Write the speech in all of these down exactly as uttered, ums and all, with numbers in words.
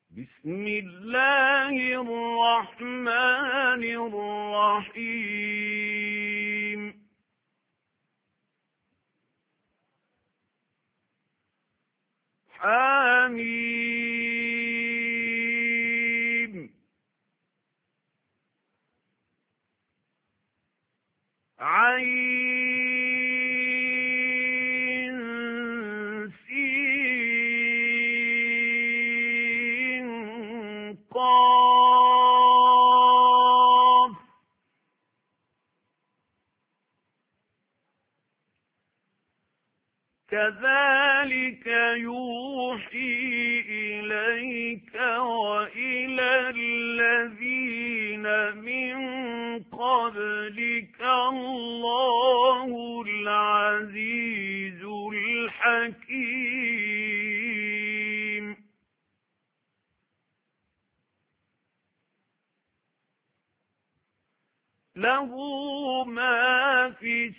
بسم الله الرحمن الرحيم حميم عين قاف كذلك يوحي إليك وإلى الذين من قبلك الله العزيز الحكيم له ما في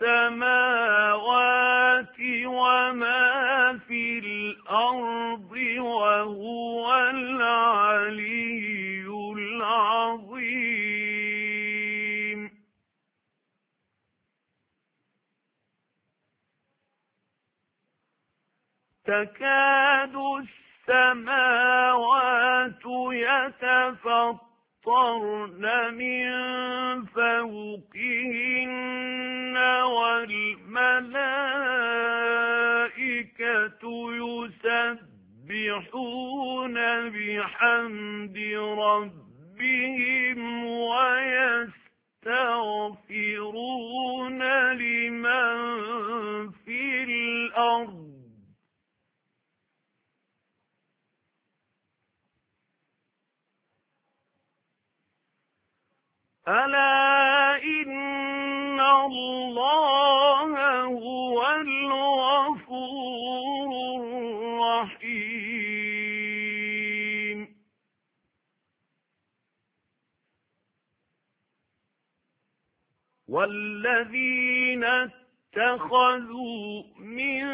السماوات وما في الأرض وهو العلي العظيم تكاد السماوات يتفطرن من فوقهن والملائكة يسبحون بحمد ربهم ويستغفرون لمن في الأرض ألا إن الله هو الغفور الرحيم والذين اتخذوا من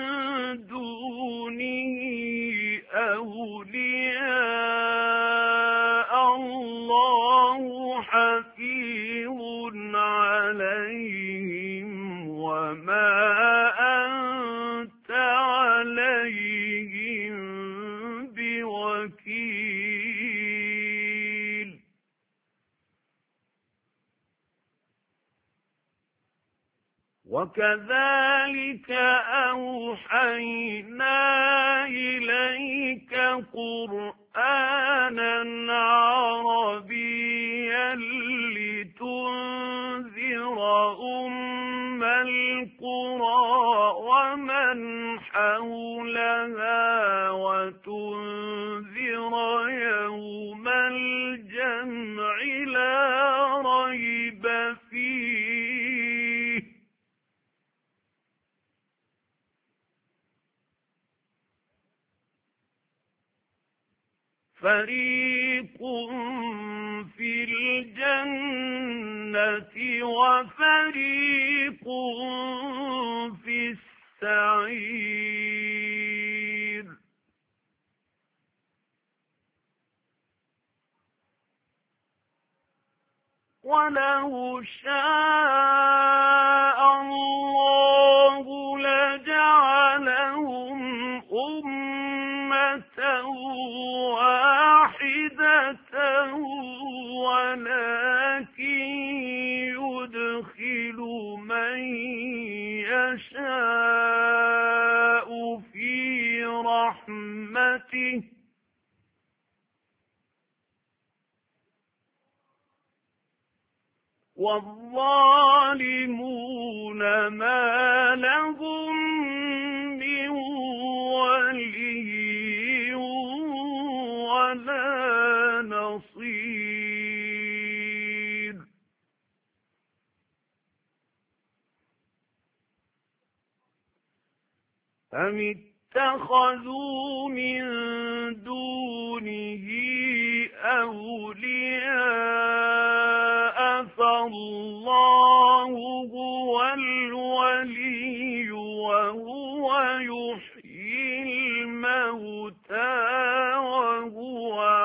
دونه أولياء الله حفيظ عليهم وما أنت عليهم بوكيل وكذلك أوحينا إليك قرآنا عربيا لتنذر أم القرى ومن حولها وتنذر يوم الجمع لا ريب فيه فريق في الجنة وفريق في السعير ولو شاء الله لجعلهم أمة واحدة ولكن يدخل من يشاء في رحمته والظالمون ما لهم من ولي ولا نصير أم اتخذوا من دونه أولياء فالله هو الولي وهو يحيي الموتى وهو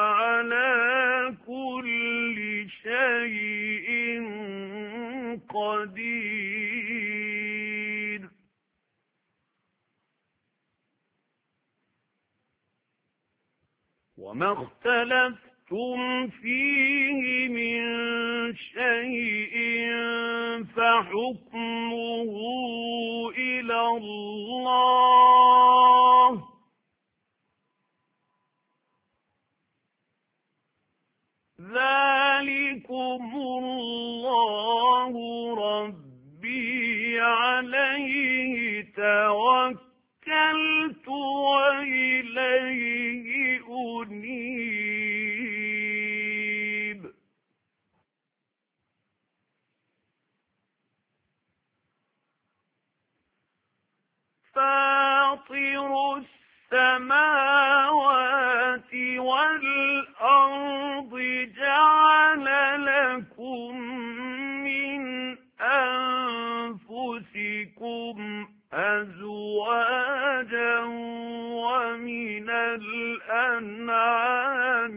وما اختلفتم فيه من شيء فحكمه إلى الله ذلكم الله ربي عليه توكلت وإليه أنيب فاطر السماوات والأرض جعل لكم من أنفسكم أزواجا ومن الأنعام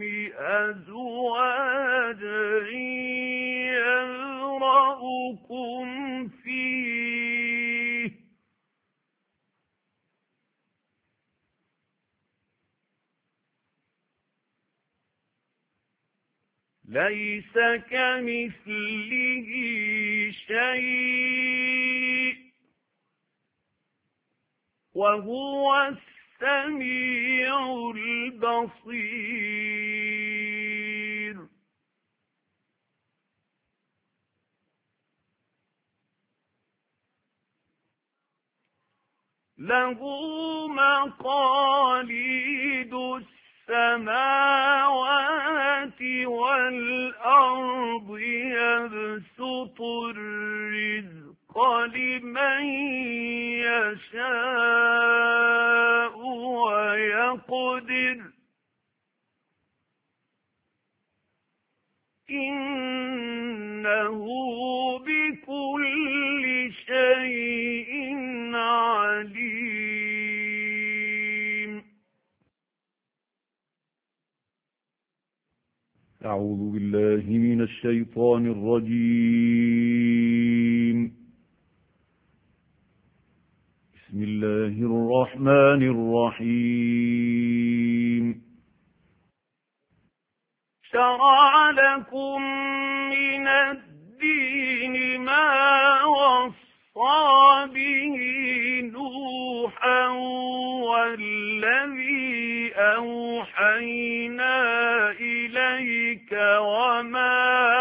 أزواجا يذرأكم فيه ليس كمثله شيء وهو السميع البصير له مقاليد السماوات والأرض يبسط الرزق لمن يشاء ويقدر إنه بكل شيء عليم. أعوذ بالله من الشيطان الرجيم. بسم الله الرحمن الرحيم. شرع لكم من الدين ما وصى به نوحا والذي أوحينا إليك وما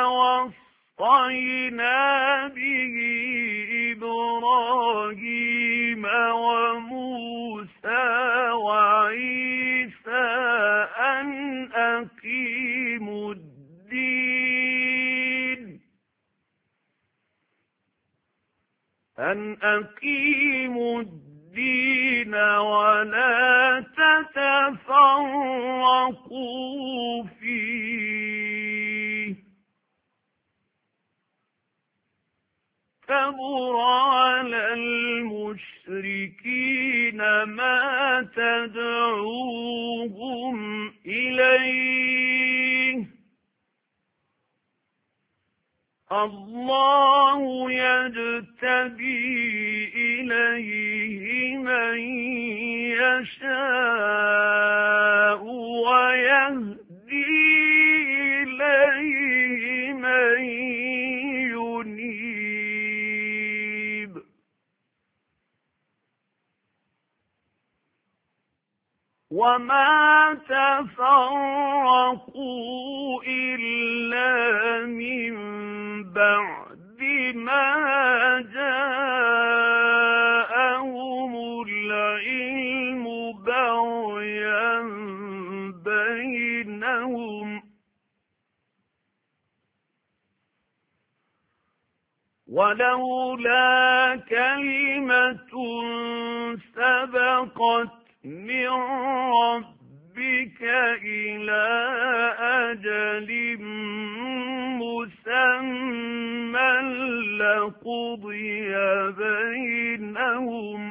وصينا به إبراهيم وموسى وعيسى أن أقيموا الدين أن أقيموا الدين ولا تتفرقوا فيه كبر على المشركين ما تدعوهم إليه الله يجتبي إليه من يشاء ويهدي إليه من ينيب وما تفرقوا إلا من بعد ما جاءهم العلم بغيا بينهم ولولا كلمة سبقت من ربك إلى أجل مسمى لقضي بينهم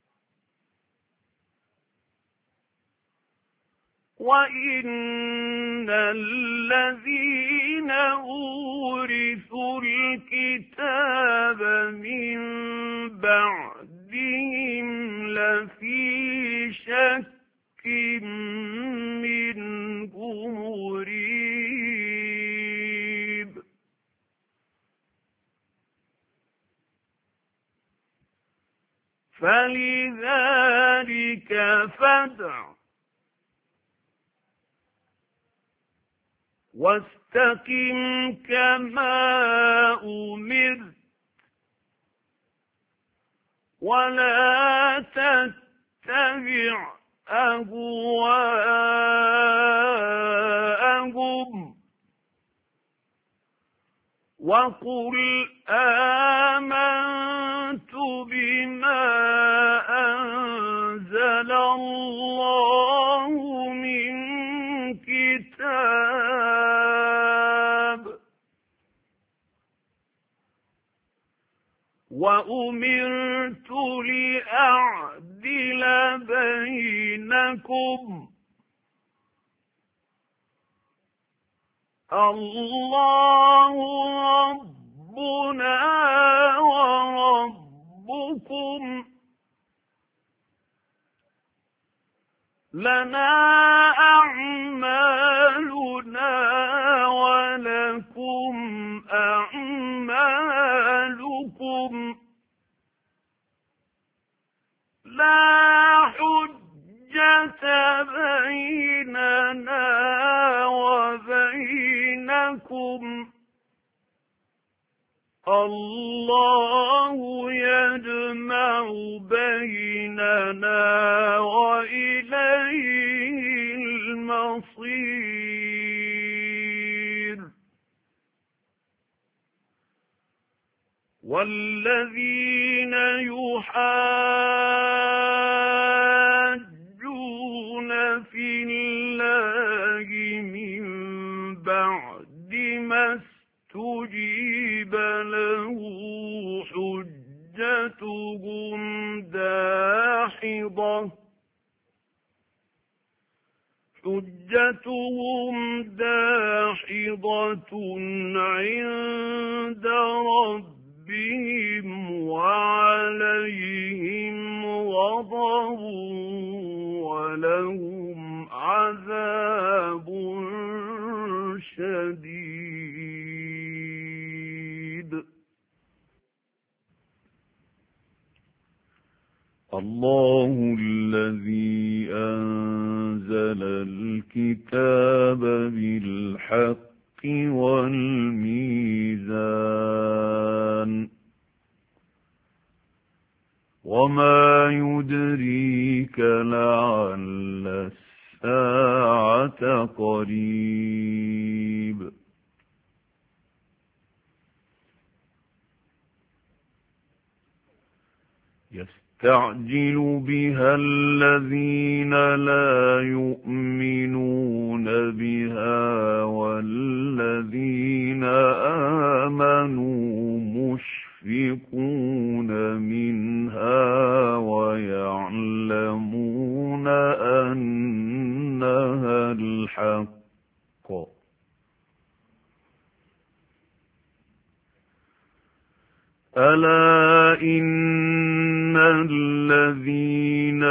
وإن الذين أورثوا الكتاب من بعدهم لفي شك منه فادع واستقم كما أمرت ولا تتبع أهواءهم وقل آمنت بما أنزل الله من كتاب وأمرت لأعدل بينكم الله ربنا وربكم لنا أعمالنا ولكم أعمالكم لا حجة بيننا وبينكم الله يجمع بيننا وإليه المصير والذين يحاجون في الله من بعد ما استجيب له حجتهم داحضة حجتهم داحضة عند ربهم وعليهم غضب ولهم عذاب شديد. الله الذي أنزل الكتاب بالحق والميزان وما يدريك لعل الساعة قريب يستعجل بها الذين لا يؤمنون بها والذين آمنوا مشفقون منها ويعلمون أنها الحق ألا إن الذين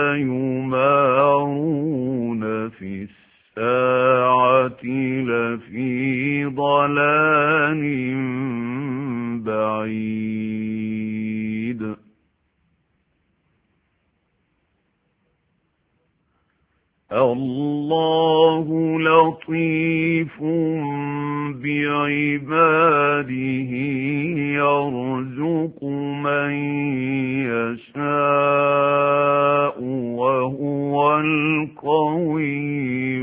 يمارون في الساعة لفي ضلال بعيد الله لطيف بعباده يرزق من يشاء وهو القوي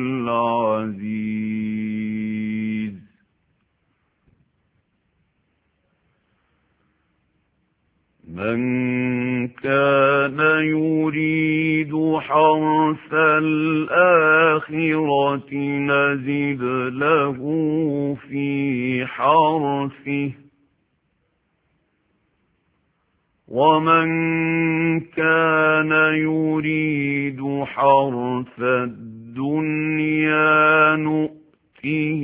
العزيز من كان يريد حرث الآخرة نزد له في حرثه ومن كان يريد حرث الدنيا نؤته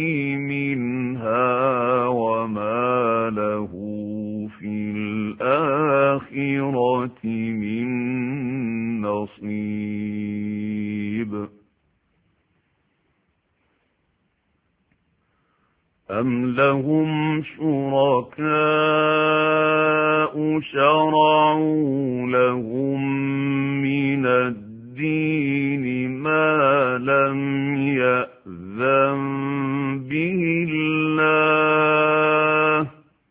منها وما له في الآخرة من نصيب أم لهم شركاء شرعوا لهم من الدين الدين ما لم يأذن به الله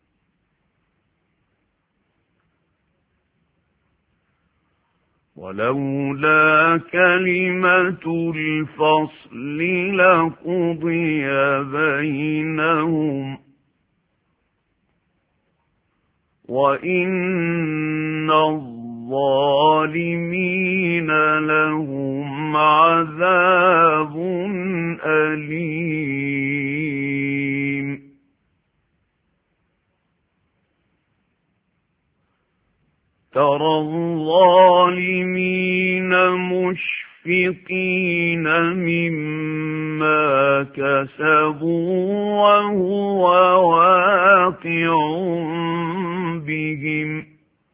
ولولا كلمة الفصل لقضي بينهم وإن الظالمين لهم عذاب أليم ترى الظالمين مشفقين مما كسبوا وهو واقع بهم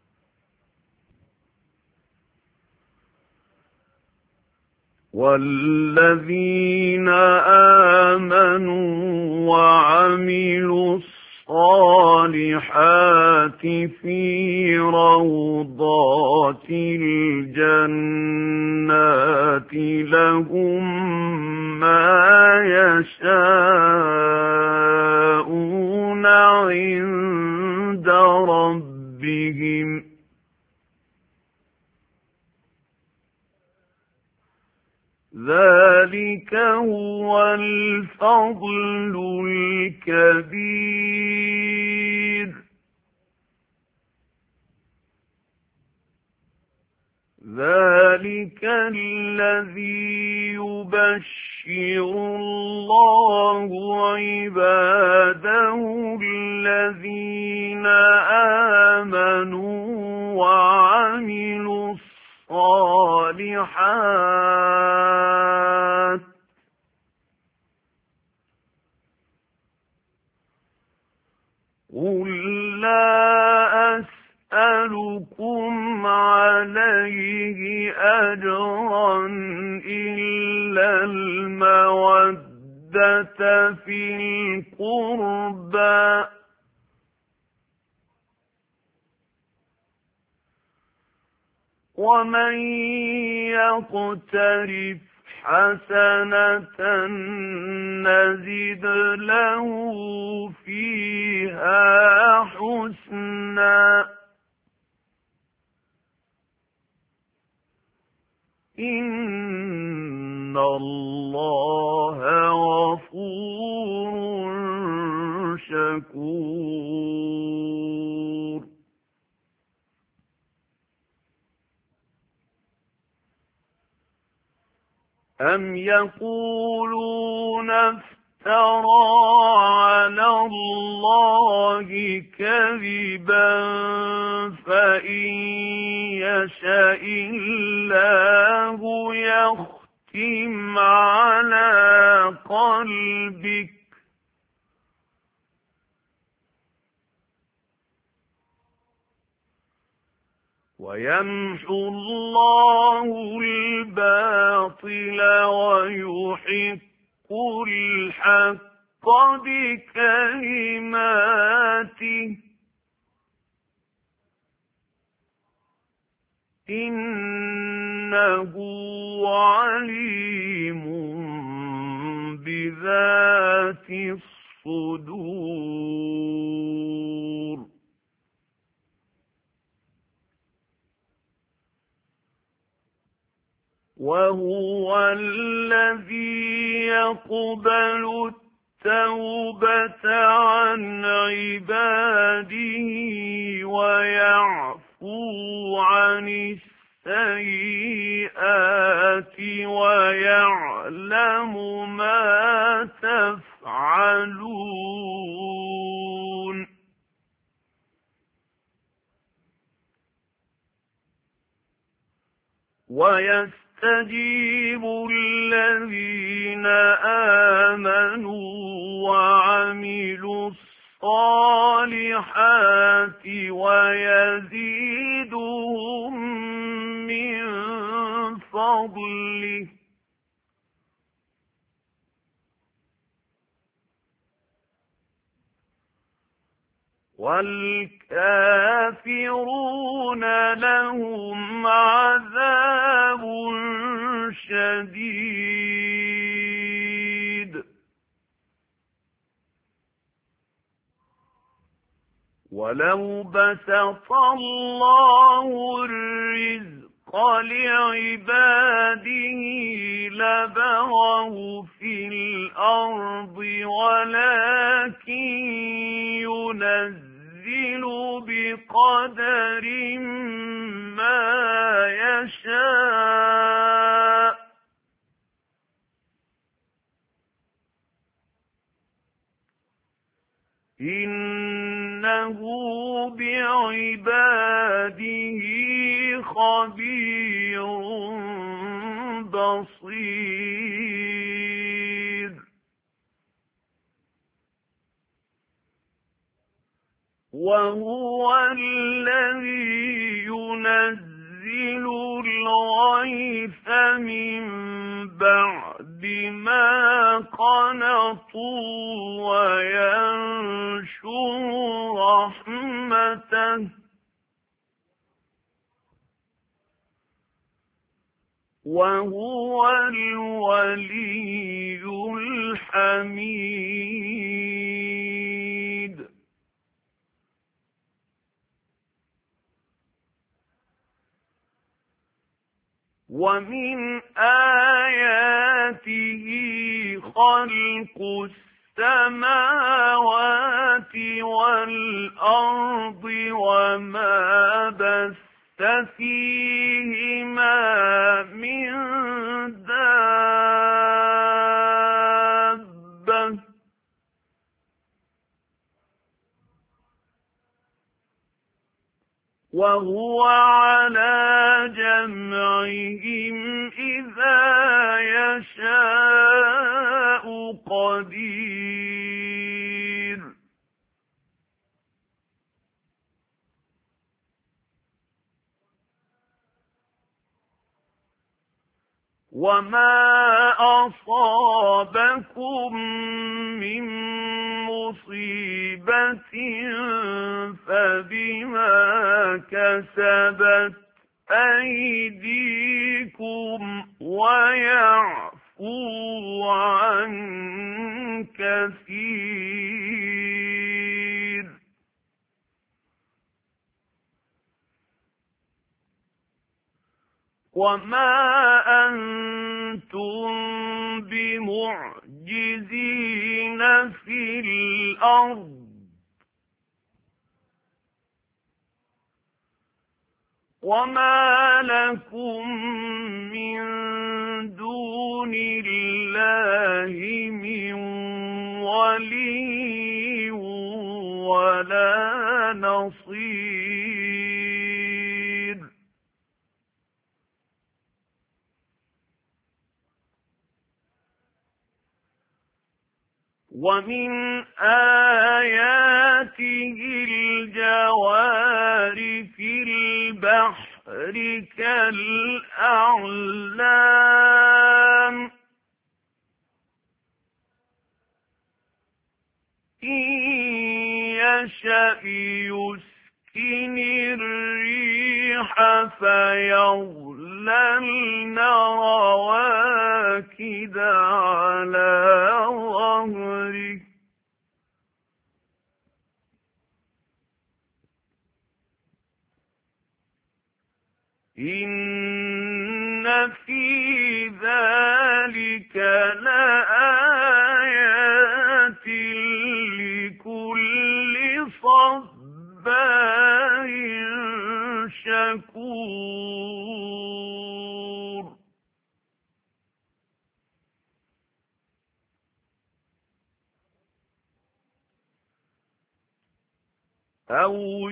والذين آمنوا وعملوا الصالحات في روضات الجنات لهم ما يشاءون عند ربهم ذلك هو الفضل الكبير ذلك الذي يبشر الله عباده الذين آمنوا وعملوا الصالحات قل لا أسألكم عليه أجرا إلا المودة في القربى ومن يقترف حسنة نزد له فيها حسنا إن الله غفور شكور أم يقولون افترى على الله كذبا فإن يشاء الله يختم على قلبك ويمحو الله الباطل ويحق الحق بكلماته إنه عليم بذات الصدور وهو الذي يقبل التوبة عن عباده ويعفو عن السيئات ويعلم ما تفعلون ويستجيب الذين آمنوا وعملوا الصالحات ويزيدهم من فضله والكافرون لهم عذاب شديد. ولو بسط الله الرزق لعباده لبغوا في الأرض ولكن ينزل بقدر ما يشاء. إنه بعباده خبير بصير. وهو الذي ينزل الغيث من بعد ما قنطوا وينشر رحمته وهو الولي الحميد. ومن آياته خلق السماوات والأرض وما بث فيهما من دابة وهو على جمعهم إذا يشاء قدير. وما أصابكم من مصيبة فبما كسبت أيديكم ويعفو عن كثير. وما أنتم بمعجزين في الأرض وما لكم من دون الله من ولي ولا نصير. ومن آياته الجوار في البحر كالأعلام إن يشأ يسكن الريح فيظللن رواكد على ظهره إن في ذلك لآيات لكل صبار شكور. أو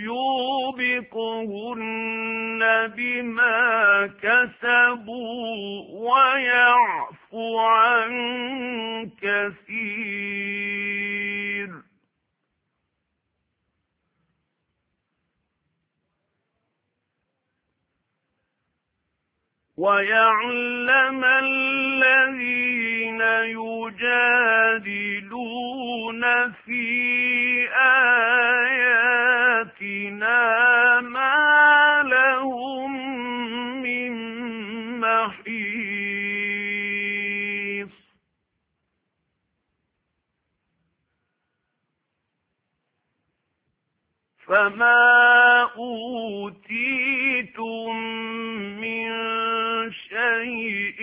يوبقهن بما كسبوا ويعفو عن كثير. ويعلم الذين يجادلون في آياته فما أوتيتم من شيء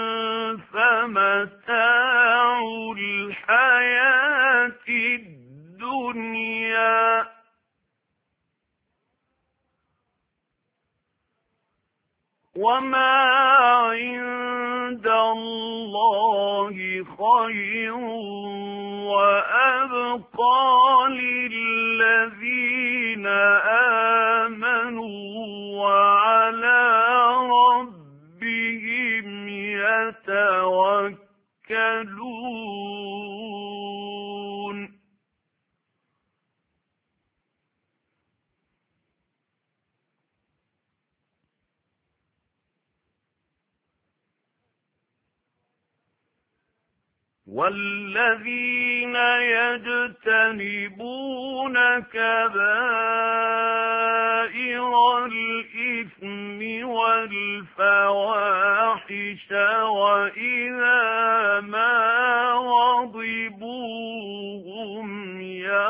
فمتاع الحياة الدنيا وما عند الله خير وأبقى للذين آمنوا وعلى ربهم يتوكلون والذين يجتنبون كبائر الإثم والفواحش وإذا ما غضبوا هم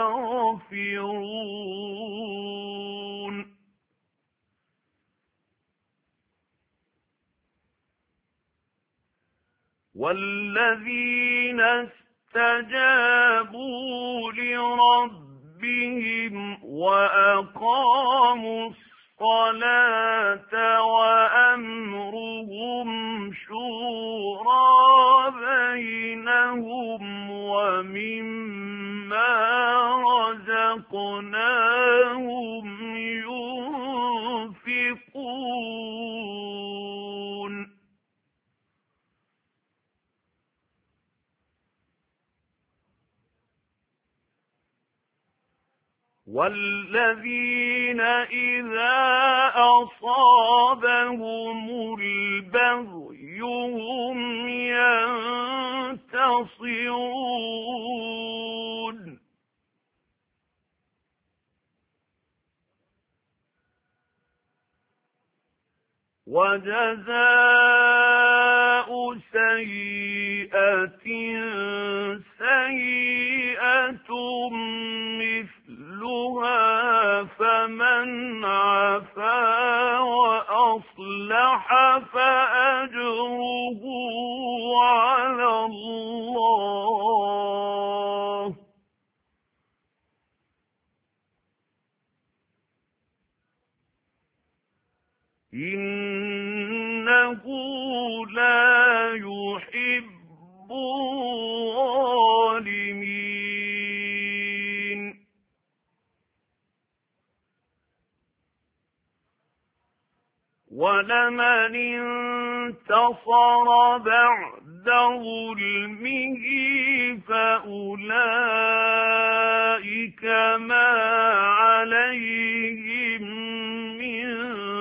يغفرون والذين استجابوا لربهم وأقاموا الصلاة وأمرهم شورى بينهم ومما رزقناهم ينفقون والذين إذا أصابهم البغي هم ينتصرون وجزاء سيئة سيئة مثلها فمن عفا وأصلح فأجره على الله إنه لا يحب الظالمين ولمن انتصر بعد ظلمه فأولئك ما عليهم من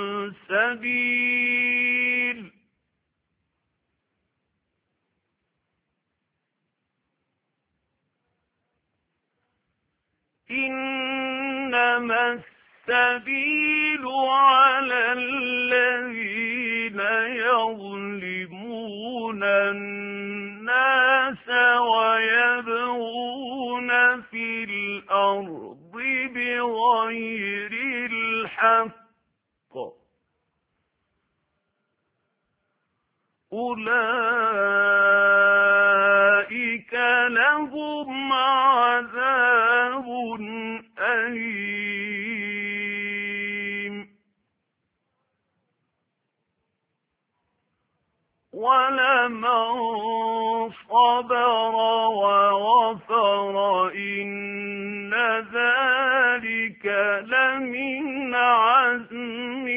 سبيل إنما السبيل على الذين يظلمون الناس ويبغون في الأرض بغير الحق أولئك لهم عذاب أليم ولمن صبر وغفر إن ذلك لمن عزم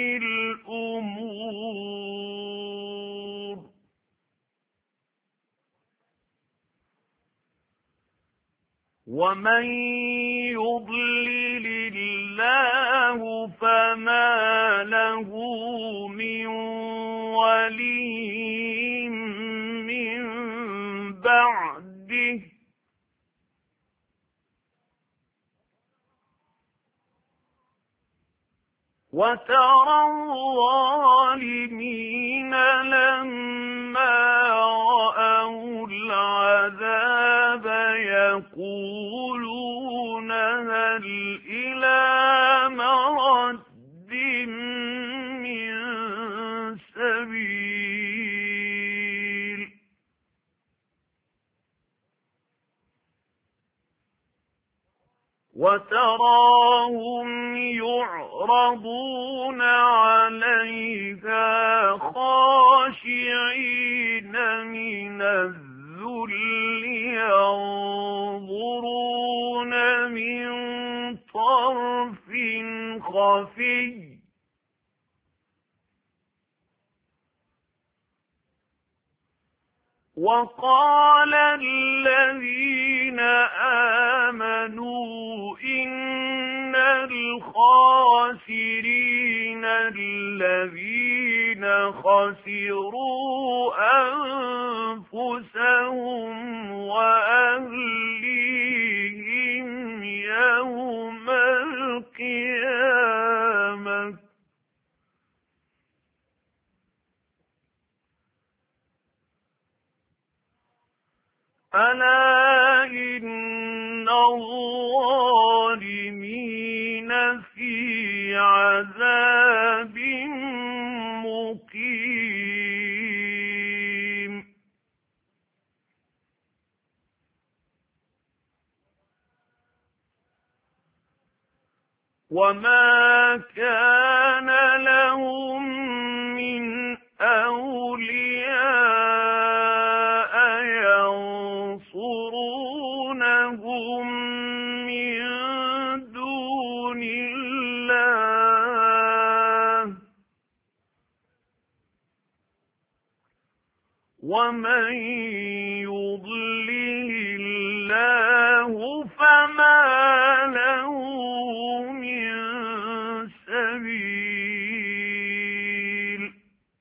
الأمور ومن يضلل الله فما له من ولي من بعده وترى الظالمين لما رأوا العذاب يقولون هل إلى مرد من سبيل وتراهم يعرضون عليها خاشعين من الذل ينظرون من طرف خفي وقال الذين آمنوا إن الخاسرين الذين خسروا أنفسهم وأهليهم يوم القيامة ألا إن الظالمين في عذاب مقيم وما كان لهم من أولياء ينصرونهم من دون الله ومن يضلل الله فما له من سبيل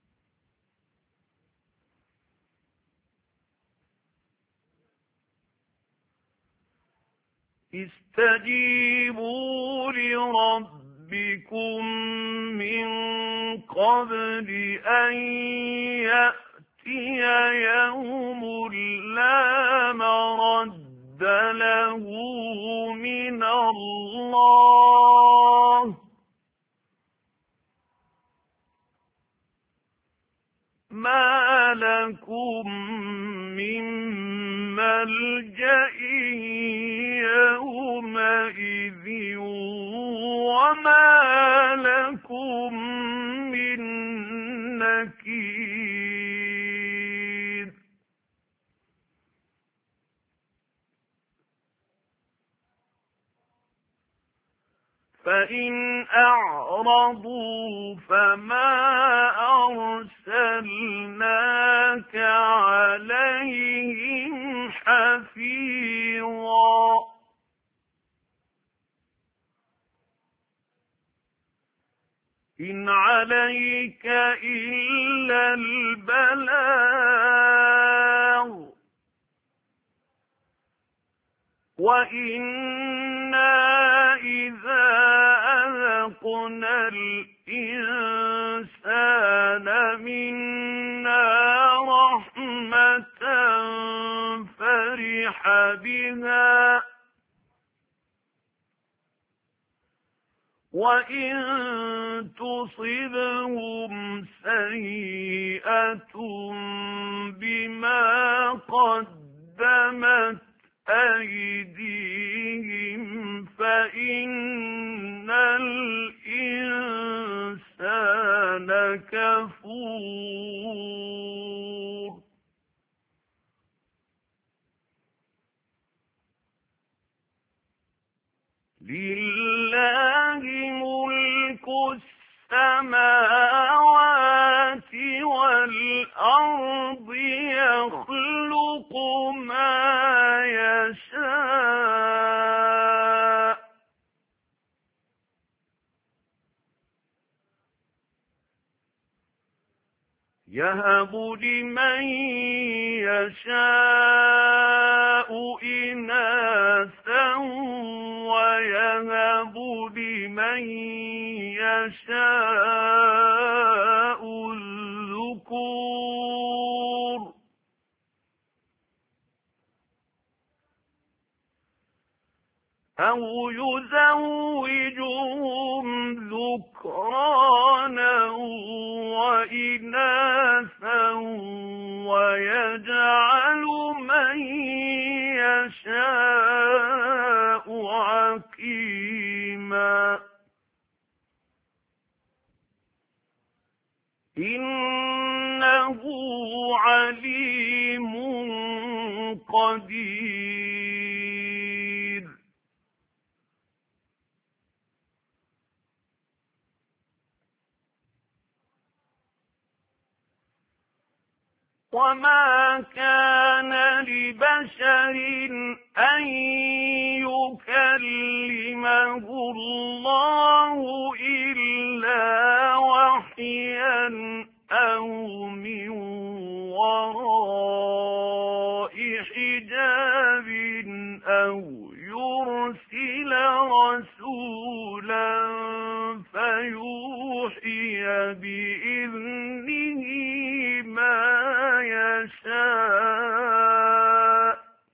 استجيبوا لربكم من قبل أن يأتي يوم لا مرد له من الله ما لكم من ملجأ يومئذ وما لكم من نكير فإن أعرضوا فما أرسلناك عليهم حفيظا إن عليك إلا البلاغ وإنا إذا أذقنا الإنسان منا رحمة فرح بها وإن تصبهم سيئة بما قدمت أيديهم فإن الإنسان كفور لله ملك السماوات والأرض يخلق ما يشاء يهب لمن يشاء إناثا ويهب لمن يشاء الذكور أَوْ يُزَوِّجُهُمْ ذُكْرَانًا وَإِنَاثًا وَيَجْعَلُ مَن يَشَاءُ عَقِيمًا إِنَّهُ عَلِيمٌ قَدِيرٌ. وَمَا كَانَ لِبَشَرٍ أَن يُكَلِّمَهُ اللَّهُ إِلَّا وَحْيًا أَوْ مِن وَرَاءِ حِجَابٍ أَوْ يُرْسِلَ رَسُولًا فَيُوحِيَ بِإِذْنِهِ مَا يَشَاءُ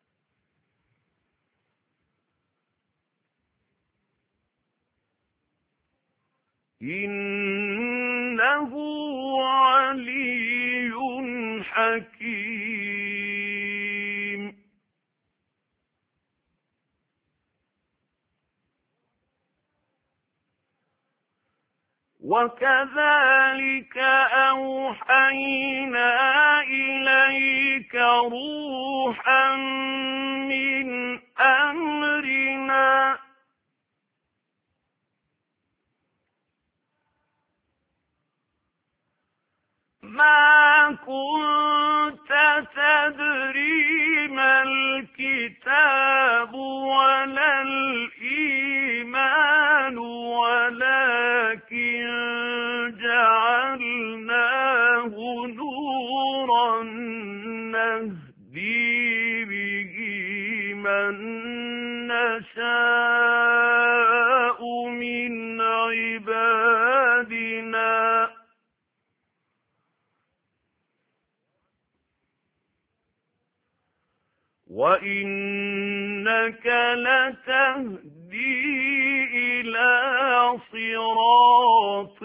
إِنَّهُ عَلِيٌّ حَكِيمٌ. وَكَذَلِكَ أَوْحَيْنَا إِلَيْكَ رُوحًا مِّنْ أَمْرِنَا مَا كُنتَ تَدْرِي مَا الْكِتَابُ وَلَا الْإِيمَانُ وَلَكِنْ جَعَلْنَاهُ نُورًا نَهْدِي بِهِ مَن نَّشَاءُ مِنْ عِبَادِنَا وَإِنَّكَ لَتَهْدِي إِلَى صِرَاطٍ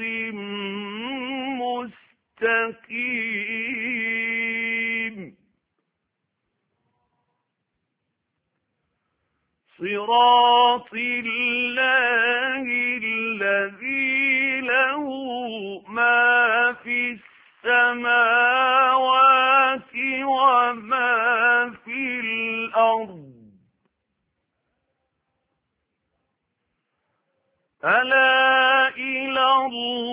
مُسْتَقِيمٍ صِرَاطِ اللَّهِ الَّذِي لَهُ مَا فِي السَّمَاوَاتِ وَمَا فِي الْأَرْضِ أَلَا إِلَى اللَّهِ